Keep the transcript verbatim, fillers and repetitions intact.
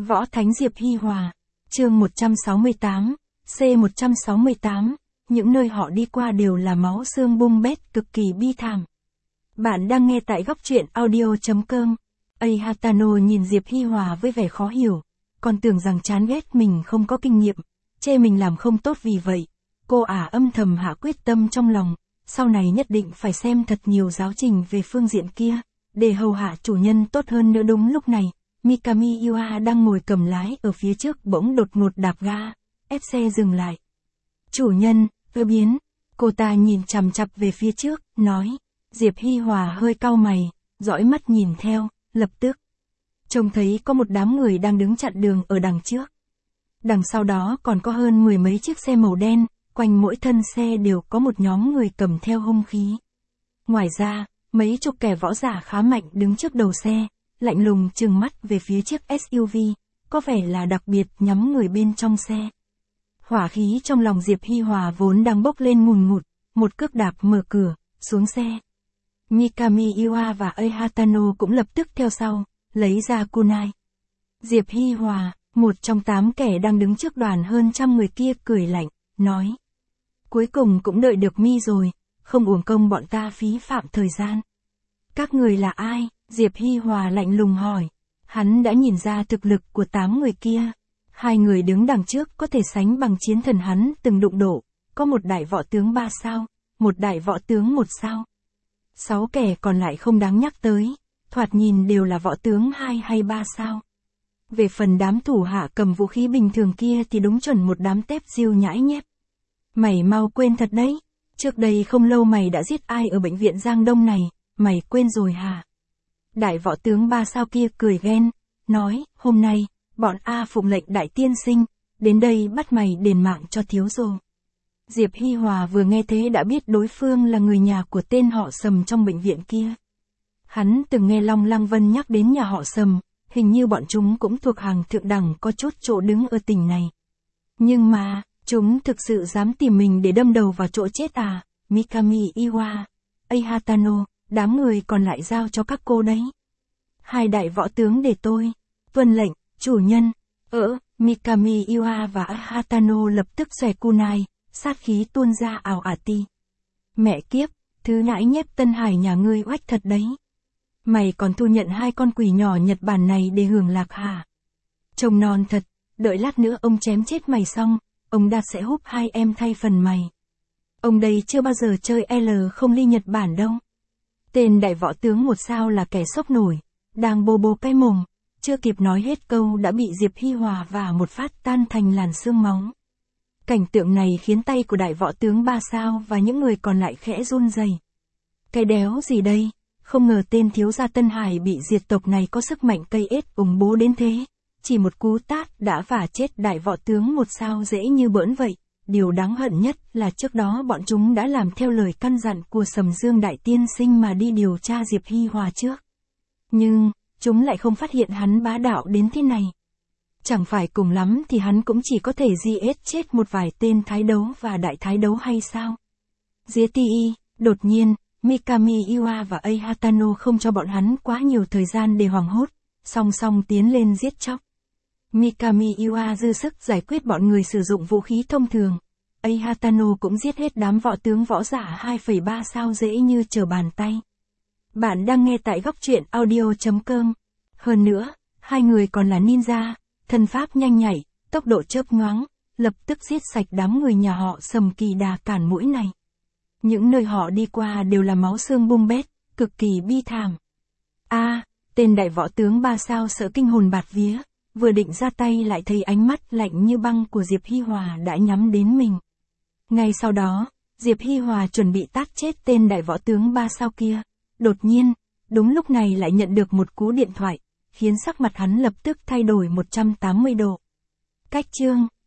Võ Thánh Diệp Hi Hòa, chương một trăm sáu mươi tám, C một trăm sáu mươi tám, những nơi họ đi qua đều là máu xương bung bét cực kỳ bi thảm. Bạn đang nghe tại góc truyện audio chấm com. A Hatano nhìn Diệp Hi Hòa với vẻ khó hiểu, còn tưởng rằng chán ghét mình không có kinh nghiệm, chê mình làm không tốt vì vậy. Cô ả âm thầm hạ quyết tâm trong lòng, sau này nhất định phải xem thật nhiều giáo trình về phương diện kia, để hầu hạ chủ nhân tốt hơn nữa. Đúng lúc này, Mikami Iwa đang ngồi cầm lái ở phía trước bỗng đột ngột đạp ga, ép xe dừng lại. Chủ nhân, ơ biến, cô ta nhìn chằm chằm về phía trước, nói. Diệp Hi Hòa hơi cau mày, dõi mắt nhìn theo, lập tức trông thấy có một đám người đang đứng chặn đường ở đằng trước. Đằng sau đó còn có hơn mười mấy chiếc xe màu đen, quanh mỗi thân xe đều có một nhóm người cầm theo hung khí. Ngoài ra, mấy chục kẻ võ giả khá mạnh đứng trước đầu xe, lạnh lùng trừng mắt về phía chiếc ét u vê, có vẻ là đặc biệt nhắm người bên trong xe. Hỏa khí trong lòng Diệp Hi Hòa vốn đang bốc lên ngùn ngụt, một cước đạp mở cửa, xuống xe. Mikami Iwa và A Hatano cũng lập tức theo sau, lấy ra kunai. Diệp Hi Hòa, một trong tám kẻ đang đứng trước đoàn hơn trăm người kia cười lạnh, nói. Cuối cùng cũng đợi được mi rồi, không uổng công bọn ta phí phạm thời gian. Các người là ai? Diệp Hi Hòa lạnh lùng hỏi. Hắn đã nhìn ra thực lực của tám người kia. Hai người đứng đằng trước có thể sánh bằng chiến thần hắn từng đụng độ, có một đại võ tướng ba sao, một đại võ tướng một sao. Sáu kẻ còn lại không đáng nhắc tới, thoạt nhìn đều là võ tướng hai hay ba sao. Về phần đám thủ hạ cầm vũ khí bình thường kia thì đúng chuẩn một đám tép diêu nhãi nhép. Mày mau quên thật đấy, trước đây không lâu mày đã giết ai ở bệnh viện Giang Đông này, mày quên rồi hả? Đại võ tướng ba sao kia cười ghen, nói, hôm nay, bọn A phụng lệnh đại tiên sinh, đến đây bắt mày đền mạng cho thiếu rồ. Diệp Hi Hòa vừa nghe thế đã biết đối phương là người nhà của tên họ Sầm trong bệnh viện kia. Hắn từng nghe Long Lăng Vân nhắc đến nhà họ Sầm, hình như bọn chúng cũng thuộc hàng thượng đẳng có chút chỗ đứng ở tỉnh này. Nhưng mà, chúng thực sự dám tìm mình để đâm đầu vào chỗ chết à? Mikami Iwa, A Hatano, đám người còn lại giao cho các cô đấy. Hai đại võ tướng để tôi. Tuân lệnh, chủ nhân. Ỡ, Mikami Iwa và A Hatano lập tức xòe kunai, sát khí tuôn ra ào ả ti. Mẹ kiếp, thứ nãi nhép Tân Hải nhà ngươi oách thật đấy. Mày còn thu nhận hai con quỷ nhỏ Nhật Bản này để hưởng lạc hả? Trông non thật, đợi lát nữa ông chém chết mày xong, ông Đạt sẽ húp hai em thay phần mày. Ông đây chưa bao giờ chơi L không ly Nhật Bản đâu. Tên đại võ tướng một sao là kẻ sốc nổi, đang bô bô cái mồm, chưa kịp nói hết câu đã bị Diệp Hi Hòa vả một phát tan thành làn xương máu. Cảnh tượng này khiến tay của đại võ tướng ba sao và những người còn lại khẽ run rẩy. Cái đéo gì đây, không ngờ tên thiếu gia Tân Hải bị diệt tộc này có sức mạnh cây ết ủng bố đến thế. Chỉ một cú tát đã vả chết đại võ tướng một sao dễ như bỡn vậy. Điều đáng hận nhất là trước đó bọn chúng đã làm theo lời căn dặn của Sầm Dương đại tiên sinh mà đi điều tra Diệp Hi Hòa trước. Nhưng, chúng lại không phát hiện hắn bá đạo đến thế này. Chẳng phải cùng lắm thì hắn cũng chỉ có thể giết chết một vài tên thái đấu và đại thái đấu hay sao? Dĩa ti, đột nhiên, Mikami Iwa và A Hatano không cho bọn hắn quá nhiều thời gian để hoảng hốt, song song tiến lên giết chóc. Mikami Iwa dư sức giải quyết bọn người sử dụng vũ khí thông thường. A Hatano cũng giết hết đám võ tướng võ giả hai phẩy ba sao dễ như trở bàn tay. Bạn đang nghe tại góc truyện audio chấm com. Hơn nữa, hai người còn là ninja, thân pháp nhanh nhạy, tốc độ chớp nhoáng, lập tức giết sạch đám người nhà họ Sầm kỳ đà cản mũi này. Những nơi họ đi qua đều là máu xương bung bét, cực kỳ bi thảm. A, à, tên đại võ tướng ba sao sợ kinh hồn bạt vía, vừa định ra tay lại thấy ánh mắt lạnh như băng của Diệp Hi Hòa đã nhắm đến mình. Ngay sau đó, Diệp Hi Hòa chuẩn bị tát chết tên đại võ tướng ba sao kia. Đột nhiên, đúng lúc này lại nhận được một cú điện thoại, khiến sắc mặt hắn lập tức thay đổi một trăm tám mươi độ. Cách chương